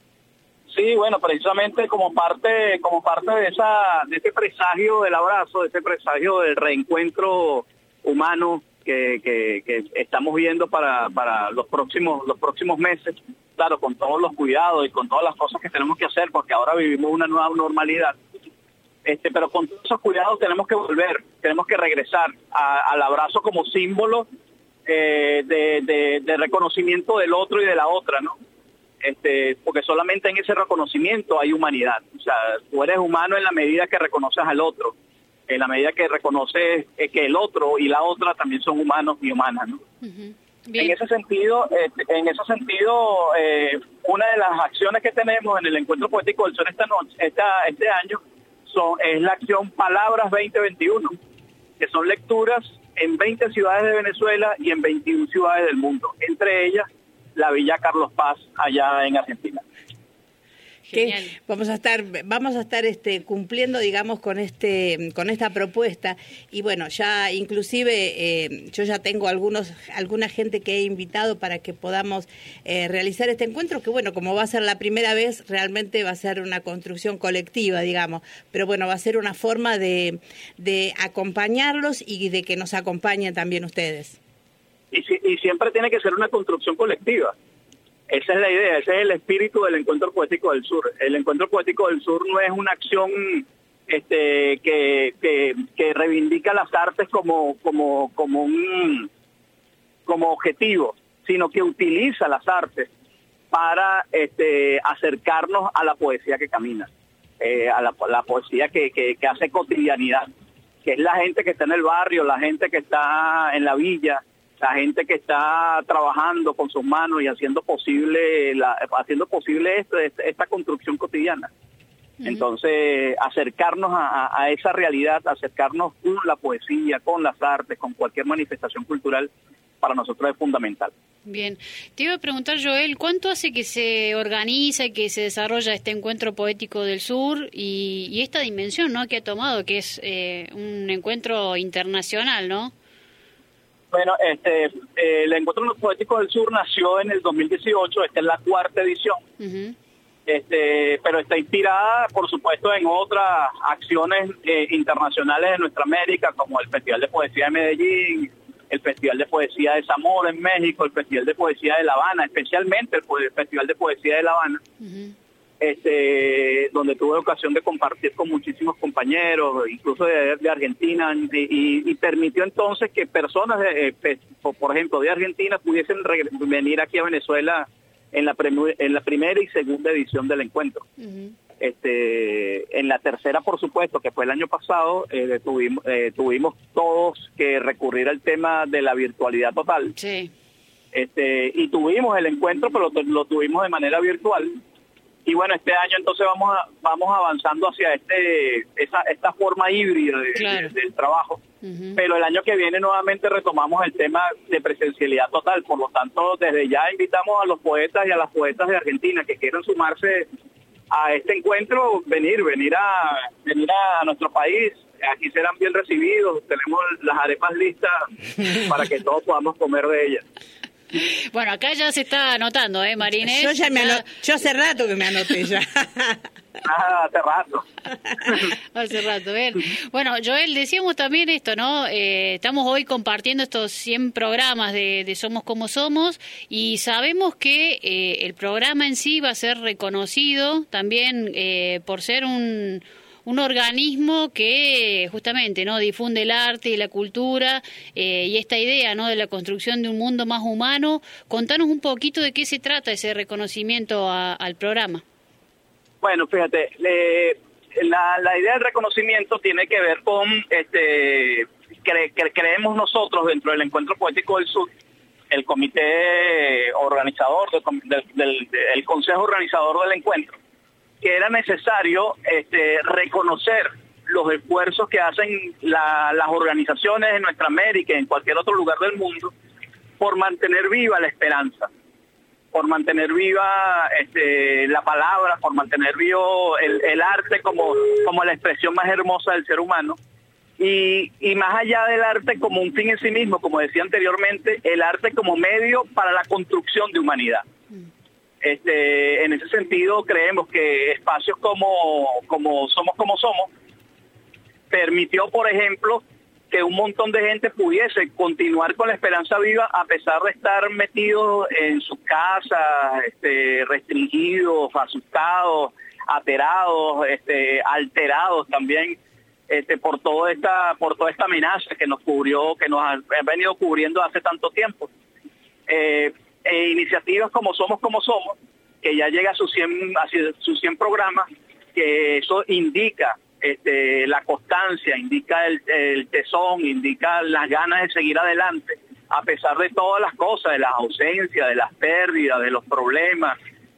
Sí, bueno, precisamente como parte como parte de esa de ese presagio del abrazo, de ese presagio del reencuentro humano que, que, que estamos viendo para, para los próximos los próximos meses, claro, con todos los cuidados y con todas las cosas que tenemos que hacer, porque ahora vivimos una nueva normalidad. Este, pero con todos esos cuidados tenemos que volver, tenemos que regresar a, al abrazo como símbolo eh, de, de, de reconocimiento del otro y de la otra, ¿no? Este, porque solamente en ese reconocimiento hay humanidad. O sea, tú eres humano en la medida que reconoces al otro, en la medida que reconoces que el otro y la otra también son humanos y humanas, ¿no? Uh-huh. En ese sentido, este, en ese sentido, eh, una de las acciones que tenemos en el Encuentro Poético del Sur esta noche, esta, este año, son es la acción Palabras veinte veintiuno, que son lecturas en veinte ciudades de Venezuela y en veintiuna ciudades del mundo, entre ellas la Villa Carlos Paz, allá en Argentina. que vamos a estar vamos a estar este cumpliendo, digamos, con este con esta propuesta. Y bueno, ya inclusive eh, yo ya tengo algunos alguna gente que he invitado para que podamos eh, realizar este encuentro, que bueno, como va a ser la primera vez, realmente va a ser una construcción colectiva, digamos, pero bueno, va a ser una forma de, de acompañarlos y de que nos acompañen también ustedes. Y, si, y siempre tiene que ser una construcción colectiva. Esa es la idea, ese es el espíritu del Encuentro Poético del Sur. El Encuentro Poético del Sur no es una acción este, que, que, que reivindica las artes como, como, como, un, como objetivo, sino que utiliza las artes para este, acercarnos a la poesía que camina, eh, a la, la poesía que, que, que hace cotidianidad, que es la gente que está en el barrio, la gente que está en la villa, la gente que está trabajando con sus manos y haciendo posible la, haciendo posible esto, esta construcción cotidiana. Uh-huh. Entonces, acercarnos a, a esa realidad, acercarnos con la poesía, con las artes, con cualquier manifestación cultural, para nosotros es fundamental. Bien, te iba a preguntar, Joel, ¿cuánto hace que se organiza y que se desarrolla este Encuentro Poético del Sur y, y esta dimensión, ¿no?, que ha tomado, que es eh, un encuentro internacional, ¿no? Bueno, este, eh, el Encuentro Poético del Sur nació en el dos mil dieciocho, esta es la cuarta edición, uh-huh. este, pero está inspirada, por supuesto, en otras acciones eh, internacionales de nuestra América, como el Festival de Poesía de Medellín, el Festival de Poesía de Zamora en México, el Festival de Poesía de La Habana, especialmente el Festival de Poesía de La Habana, uh-huh. este, donde tuve ocasión de compartir con muchísimos compañeros, incluso de, de Argentina, y, y permitió entonces que personas, de, eh, por ejemplo, de Argentina pudiesen venir aquí a Venezuela en la, premu- en la primera y segunda edición del encuentro. Uh-huh. Este, en la tercera, por supuesto, que fue el año pasado, eh, tuvimos, eh, tuvimos todos que recurrir al tema de la virtualidad total. Sí. Este, y tuvimos el encuentro, pero lo, lo tuvimos de manera virtual. Y bueno, este año entonces vamos a, vamos avanzando hacia este esa esta forma híbrida de, claro. de, del trabajo. Uh-huh. Pero el año que viene nuevamente retomamos el tema de presencialidad total. Por lo tanto, desde ya invitamos a los poetas y a las poetas de Argentina que quieran sumarse a este encuentro, venir, venir a venir a nuestro país. Aquí serán bien recibidos, tenemos las arepas listas para que todos podamos comer de ellas. Bueno, acá ya se está anotando, ¿eh, Marinés? Yo ya me anoté, yo hace rato que me anoté ya. Ah, hace rato. Hace rato, bien. Bueno, Joel, decíamos también esto, ¿no? Eh, estamos hoy compartiendo estos cien programas de, de Somos Como Somos y sabemos que eh, el programa en sí va a ser reconocido también eh, por ser un... un organismo que justamente no difunde el arte y la cultura eh, y esta idea, ¿no?, de la construcción de un mundo más humano. Contanos un poquito de qué se trata ese reconocimiento a, al programa. Bueno, fíjate, le, la, la idea del reconocimiento tiene que ver con, este, cre, cre, creemos nosotros dentro del Encuentro Poético del Sur, el comité organizador, del, del, del consejo organizador del encuentro, que era necesario este, reconocer los esfuerzos que hacen la, las organizaciones en nuestra América y en cualquier otro lugar del mundo por mantener viva la esperanza, por mantener viva este, la palabra, por mantener vivo el, el arte como, como la expresión más hermosa del ser humano. Y, y más allá del arte como un fin en sí mismo, como decía anteriormente, el arte como medio para la construcción de humanidad. Este, en ese sentido creemos que espacios como, como Somos Como Somos permitió, por ejemplo, que un montón de gente pudiese continuar con la esperanza viva a pesar de estar metidos en sus casas, este, restringidos, asustados, aterados, este, alterados también este, por toda esta, por toda esta amenaza que nos cubrió, que nos ha, ha venido cubriendo hace tanto tiempo. Eh, E iniciativas como Somos Como Somos, que ya llega a sus cien, a sus cien programas, que eso indica este, la constancia, indica el, el tesón, indica las ganas de seguir adelante, a pesar de todas las cosas, de las ausencias, de las pérdidas, de los problemas,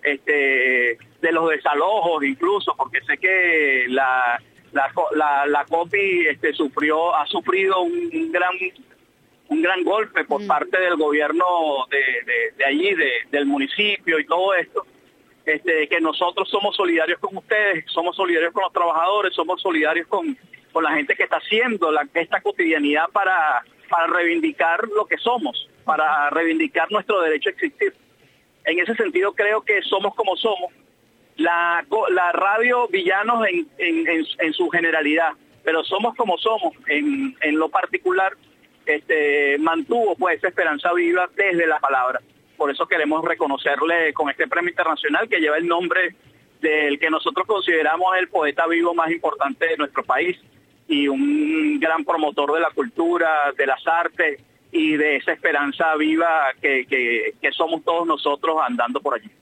este, de los desalojos incluso, porque sé que la, la, la, la COPI este, sufrió, ha sufrido un, un gran... un gran golpe por mm. parte del gobierno de, de, de allí, de, del municipio y todo esto. este, que nosotros somos solidarios con ustedes, somos solidarios con los trabajadores, somos solidarios con, con la gente que está haciendo la, esta cotidianidad para, para reivindicar lo que somos, para reivindicar nuestro derecho a existir. En ese sentido creo que somos como somos. La, la radio Villanos en, en, en, en su generalidad, pero somos como somos en, en lo particular, este, mantuvo pues esa esperanza viva desde la palabra. Por eso queremos reconocerle con este premio internacional que lleva el nombre del que nosotros consideramos el poeta vivo más importante de nuestro país y un gran promotor de la cultura, de las artes y de esa esperanza viva que, que, que somos todos nosotros andando por allí.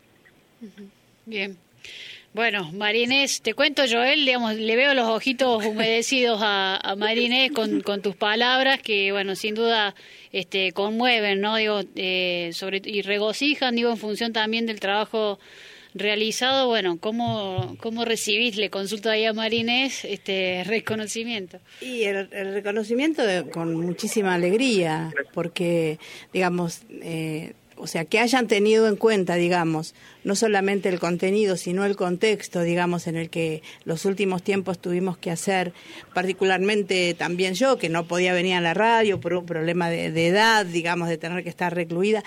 Bien. Bueno, María Inés, te cuento, Joel, digamos, le veo los ojitos humedecidos a, a María Inés con, con tus palabras que, bueno, sin duda este, conmueven, ¿no? Digo, eh, sobre y regocijan, digo, en función también del trabajo realizado. Bueno, ¿cómo, cómo recibís, le consulto ahí a María Inés, este reconocimiento? Y el, el reconocimiento de, con muchísima alegría, porque, digamos, eh, o sea, que hayan tenido en cuenta, digamos, no solamente el contenido, sino el contexto, digamos, en el que los últimos tiempos tuvimos que hacer, particularmente también yo, que no podía venir a la radio por un problema de, de edad, digamos, de tener que estar recluida.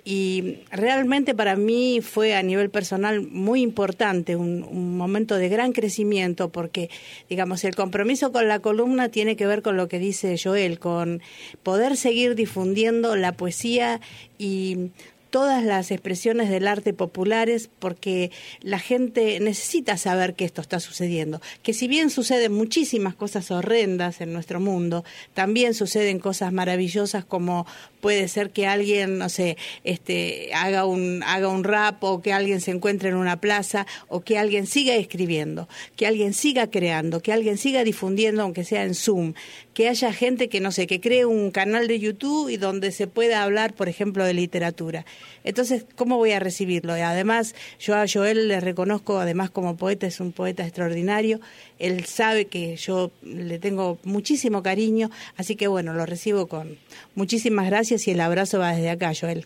Y realmente para mí fue a nivel personal muy importante, un, un momento de gran crecimiento, porque, digamos, el compromiso con la columna tiene que ver con lo que dice Joel, con poder seguir difundiendo la poesía y todas las expresiones del arte populares, porque la gente necesita saber que esto está sucediendo, que si bien suceden muchísimas cosas horrendas en nuestro mundo, también suceden cosas maravillosas, como puede ser que alguien, no sé, este, haga un haga un rap, o que alguien se encuentre en una plaza, o que alguien siga escribiendo, que alguien siga creando, que alguien siga difundiendo, aunque sea en Zoom, que haya gente que, no sé, que cree un canal de YouTube y donde se pueda hablar, por ejemplo, de literatura. Entonces, ¿cómo voy a recibirlo? Y además, yo a Joel le reconozco, además como poeta, es un poeta extraordinario. Él sabe que yo le tengo muchísimo cariño, así que bueno, lo recibo con muchísimas gracias y el abrazo va desde acá, Joel.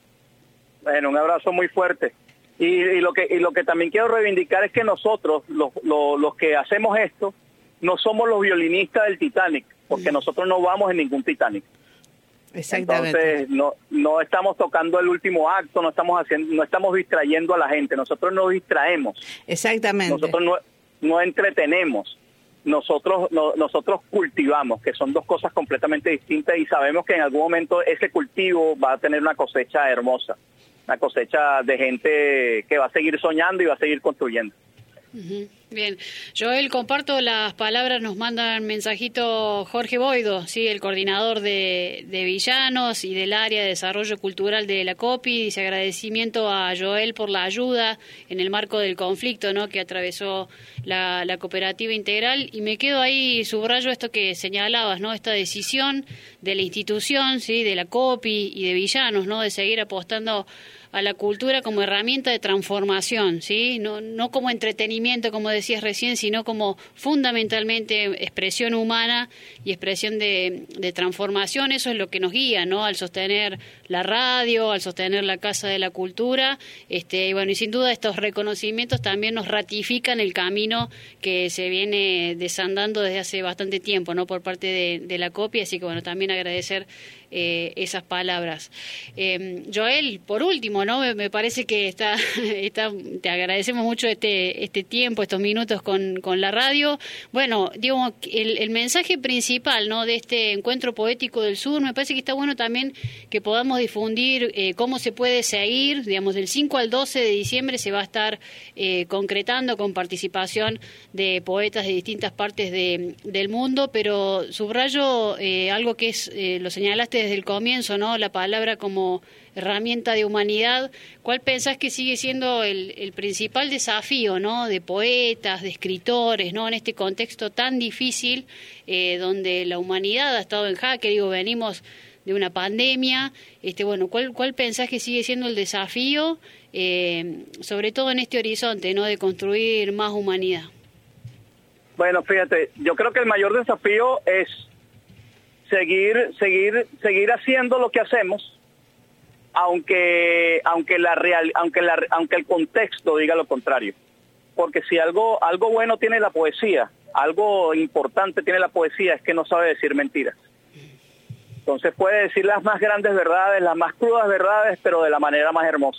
Bueno, un abrazo muy fuerte. Y, y lo que y lo que también quiero reivindicar es que nosotros, los, los, los que hacemos esto, no somos los violinistas del Titanic, porque nosotros no vamos en ningún Titanic. Exactamente. Entonces no no estamos tocando el último acto, no estamos haciendo, no estamos distrayendo a la gente, nosotros no distraemos. Exactamente. Nosotros no, no entretenemos, nosotros no, nosotros cultivamos, que son dos cosas completamente distintas, y sabemos que en algún momento ese cultivo va a tener una cosecha hermosa, una cosecha de gente que va a seguir soñando y va a seguir construyendo. Uh-huh. Bien, Joel, comparto las palabras, nos manda un mensajito Jorge Boido, sí, el coordinador de, de Villanos y del área de desarrollo cultural de la COPI. Dice agradecimiento a Joel por la ayuda en el marco del conflicto, ¿no?, que atravesó la, la cooperativa integral, y me quedo ahí, subrayo esto que señalabas, ¿no?, esta decisión de la institución, sí, de la COPI y de Villanos, ¿no?, de seguir apostando a la cultura como herramienta de transformación, ¿sí? No, no como entretenimiento, como decías recién, sino como fundamentalmente expresión humana y expresión de, de transformación. Eso es lo que nos guía, ¿no?, al sostener la radio, al sostener la Casa de la Cultura. Este, y bueno, y sin duda estos reconocimientos también nos ratifican el camino que se viene desandando desde hace bastante tiempo, ¿no?, por parte de, de la COPI. Así que bueno, también agradecer eh, esas palabras. Eh, Joel, por último, ¿no? Me, me parece que está, está, te agradecemos mucho este, este tiempo, estos minutos con, con la radio. Bueno, digo, el, el mensaje principal, ¿no?, de este encuentro poético del sur, me parece que está bueno también que podamos difundir eh, cómo se puede seguir, digamos, del cinco al doce de diciembre se va a estar eh, concretando con participación de poetas de distintas partes de, del mundo, pero subrayo eh, algo que es, eh, lo señalaste desde el comienzo, ¿no?, la palabra como herramienta de humanidad. ¿Cuál pensás que sigue siendo el, el principal desafío, ¿no?, de poetas, de escritores, ¿no?, en este contexto tan difícil eh, donde la humanidad ha estado en jaque? Digo, venimos de una pandemia. Este, bueno, ¿cuál, cuál pensás que sigue siendo el desafío, eh, sobre todo en este horizonte, ¿no?, de construir más humanidad? Bueno, fíjate, yo creo que el mayor desafío es seguir, seguir, seguir haciendo lo que hacemos, aunque aunque la real aunque la aunque el contexto diga lo contrario. Porque si algo algo bueno tiene la poesía, algo importante tiene la poesía, es que no sabe decir mentiras. Entonces puede decir las más grandes verdades, las más crudas verdades, pero de la manera más hermosa.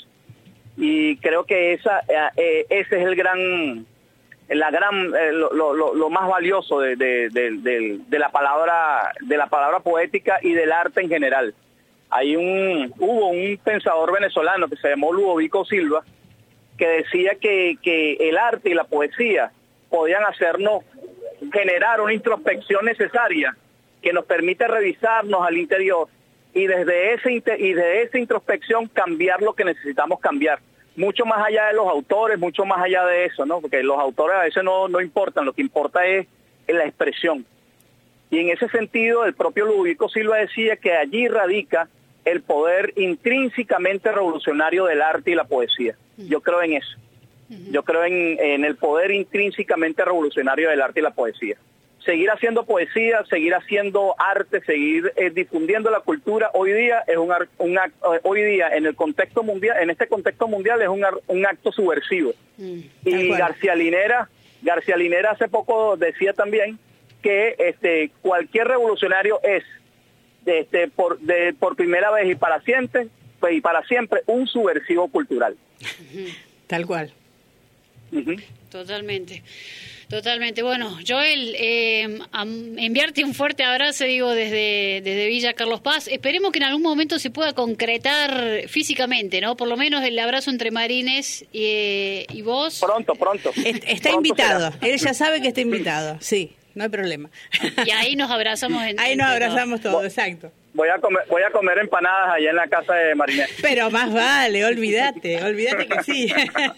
Y creo que esa eh, ese es el gran la gran eh, lo, lo, lo más valioso de, de, de, de, de la palabra de la palabra poética y del arte en general. Hay un hubo un pensador venezolano que se llamó Ludovico Silva, que decía que, que el arte y la poesía podían hacernos generar una introspección necesaria que nos permite revisarnos al interior y desde ese y desde esa introspección cambiar lo que necesitamos cambiar. Mucho más allá de los autores, mucho más allá de eso, ¿no? Porque los autores a veces no, no importan, lo que importa es la expresión. Y en ese sentido, el propio Ludovico Silva decía que allí radica el poder intrínsecamente revolucionario del arte y la poesía. Yo creo en eso. Yo creo en, en el poder intrínsecamente revolucionario del arte y la poesía. Seguir haciendo poesía, seguir haciendo arte, seguir eh, difundiendo la cultura, hoy día es un, un hoy día en el contexto mundial, en este contexto mundial es un, un acto subversivo. Mm, y García Linera, García Linera hace poco decía también que este cualquier revolucionario es Este, por, de, por primera vez y para siempre, pues, y para siempre un subversivo cultural. Tal cual. Uh-huh. Totalmente, totalmente. Bueno, Joel, eh, enviarte un fuerte abrazo, digo, desde, desde Villa Carlos Paz. Esperemos que en algún momento se pueda concretar físicamente, ¿no? Por lo menos el abrazo entre Marines y, y vos. Pronto, pronto. Est- está pronto invitado, será. Él ya sabe que está invitado, sí. No hay problema. Y ahí nos abrazamos. En, ahí nos abrazamos todos, todo, exacto. Voy a comer, voy a comer empanadas allá en la casa de Marinés. Pero más vale, olvídate, olvídate que sí.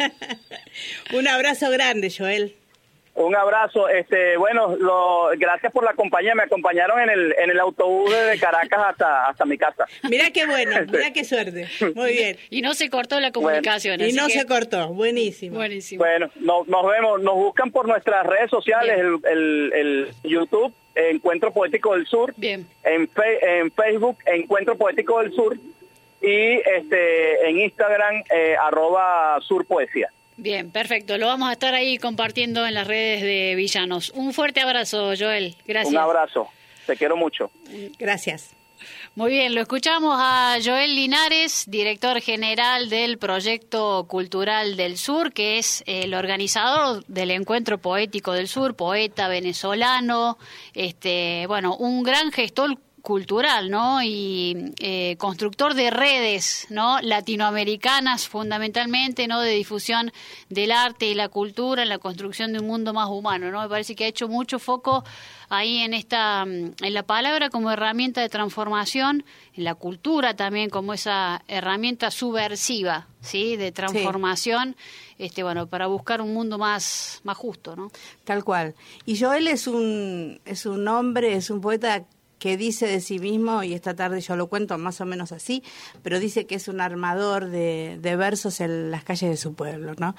Un abrazo grande, Joel. Un abrazo, este, bueno, lo, gracias por la compañía, me acompañaron en el en el autobús de Caracas hasta hasta mi casa. Mirá qué bueno, mirá qué suerte, muy bien. Y no se cortó la comunicación. Bueno, y no que... se cortó, buenísimo. Buenísimo. Bueno, no, nos vemos, nos buscan por nuestras redes sociales, el, el, el YouTube, Encuentro Poético del Sur, bien. En, fe, en Facebook, Encuentro Poético del Sur, y este en Instagram, eh, arroba Sur Poesía. Bien, perfecto. Lo vamos a estar ahí compartiendo en las redes de Villanos. Un fuerte abrazo, Joel. Gracias. Un abrazo. Te quiero mucho. Gracias. Muy bien, lo escuchamos a Joel Linares, director general del Proyecto Cultural del Sur, que es el organizador del Encuentro Poético del Sur, poeta venezolano, este, bueno, un gran gestor cultural, ¿no? Y eh, constructor de redes, ¿no? Latinoamericanas fundamentalmente, ¿no? De difusión del arte y la cultura en la construcción de un mundo más humano, ¿no? Me parece que ha hecho mucho foco ahí en esta, en la palabra como herramienta de transformación, en la cultura también como esa herramienta subversiva, ¿sí? De transformación, sí. este, bueno, para buscar un mundo más, más justo, ¿no? Tal cual. Y Joel es un, es un hombre, es un poeta que dice de sí mismo, y esta tarde yo lo cuento más o menos así, pero dice que es un armador de, de versos en las calles de su pueblo, ¿no?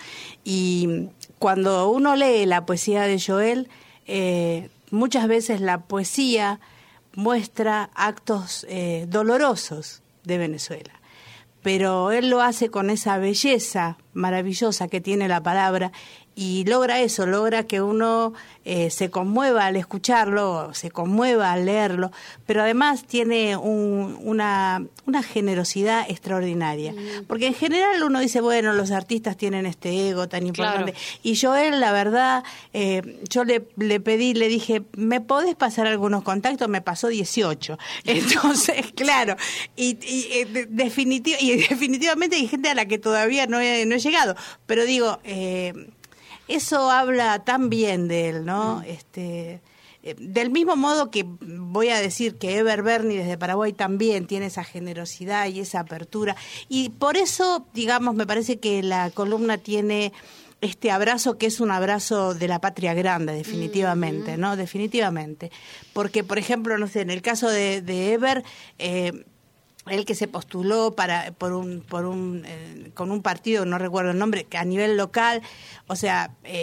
Y cuando uno lee la poesía de Joel, eh, muchas veces la poesía muestra actos eh, dolorosos de Venezuela, pero él lo hace con esa belleza maravillosa que tiene la palabra, y logra eso, logra que uno eh, se conmueva al escucharlo, se conmueva al leerlo, pero además tiene un, una, una generosidad extraordinaria. Mm. Porque en general uno dice, bueno, los artistas tienen este ego tan importante. Claro. Y Joel, la verdad, eh, yo le, le pedí, le dije, ¿me podés pasar algunos contactos? Me pasó dieciocho. Entonces, claro, y, y, eh, definitiv- y definitivamente hay gente a la que todavía no he, no he llegado. Pero digo... Eh, Eso habla tan bien de él, ¿no? Mm. Este, eh, del mismo modo que voy a decir que Eber Berni desde Paraguay también tiene esa generosidad y esa apertura. Y por eso, digamos, me parece que la columna tiene este abrazo que es un abrazo de la patria grande, definitivamente, mm. ¿no? Definitivamente. Porque, por ejemplo, no sé, en el caso de, de Eber... Eh, él que se postuló para por un por un eh, con un partido, no recuerdo el nombre, que a nivel local, o sea, eh,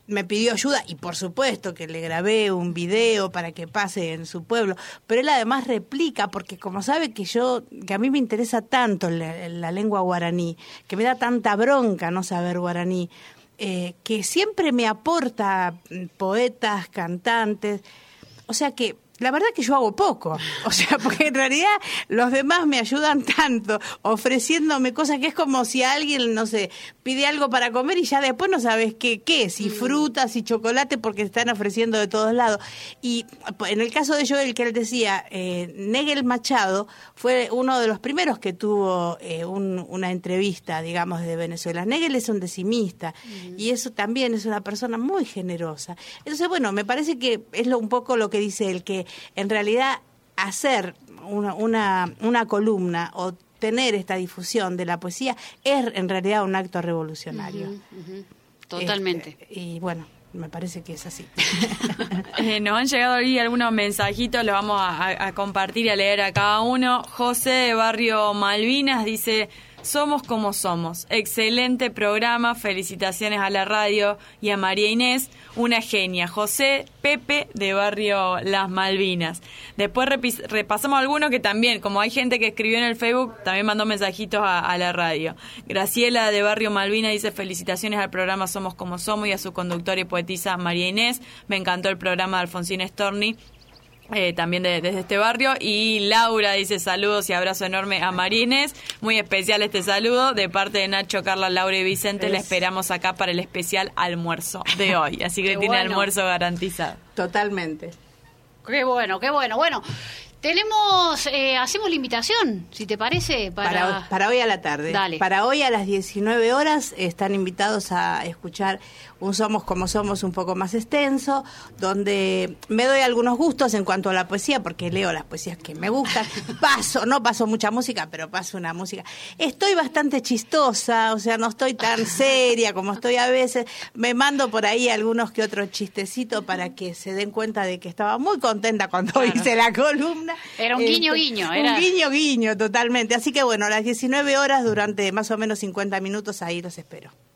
me pidió ayuda y por supuesto que le grabé un video para que pase en su pueblo, pero él además replica porque como sabe que yo, que a mí me interesa tanto la, la lengua guaraní, que me da tanta bronca no saber guaraní, eh, que siempre me aporta poetas, cantantes, o sea que la verdad que yo hago poco, o sea, porque en realidad los demás me ayudan tanto ofreciéndome cosas que es como si alguien, no sé, pide algo para comer y ya después no sabes qué, qué, si frutas, si chocolate, porque te están ofreciendo de todos lados. Y en el caso de Joel, que él decía, eh, Negel Machado fue uno de los primeros que tuvo eh, un, una entrevista, digamos, de Venezuela. Negel es un decimista uh-huh. y eso también es una persona muy generosa. Entonces, bueno, me parece que es lo, un poco lo que dice él, que en realidad hacer una, una, una columna o tener esta difusión de la poesía es en realidad un acto revolucionario. Uh-huh, uh-huh. Totalmente. Este, y bueno, me parece que es así. eh, nos han llegado ahí algunos mensajitos, los vamos a, a compartir y a leer a cada uno. José de Barrio Malvinas dice: somos como somos. Excelente programa, felicitaciones a la radio y a María Inés, una genia. José Pepe de Barrio Las Malvinas. Después repis- repasamos algunos que también, como hay gente que escribió en el Facebook, también mandó mensajitos a, a la radio. Graciela de Barrio Malvinas dice: felicitaciones al programa Somos como somos y a su conductora y poetisa María Inés. Me encantó el programa de Alfonsín Storni. Eh, también de, desde este barrio. Y Laura dice: saludos y abrazo enorme a Marines, muy especial este saludo de parte de Nacho, Carla, Laura y Vicente. Es. Le esperamos acá para el especial almuerzo de hoy, así que tiene bueno. Almuerzo garantizado. Totalmente. Qué bueno, qué bueno. Bueno, tenemos, eh, hacemos la invitación, si te parece, para... Para, para hoy a la tarde. Dale. Para hoy a las diecinueve horas están invitados a escuchar un Somos como Somos un poco más extenso, donde me doy algunos gustos en cuanto a la poesía, porque leo las poesías que me gustan. Paso, no paso mucha música, pero paso una música. Estoy bastante chistosa, o sea, no estoy tan seria como estoy a veces. Me mando por ahí algunos que otros chistecitos para que se den cuenta de que estaba muy contenta cuando claro. hice la columna. Era un guiño guiño. Era... Un guiño guiño, totalmente. Así que bueno, a las diecinueve horas, durante más o menos cincuenta minutos, ahí los espero.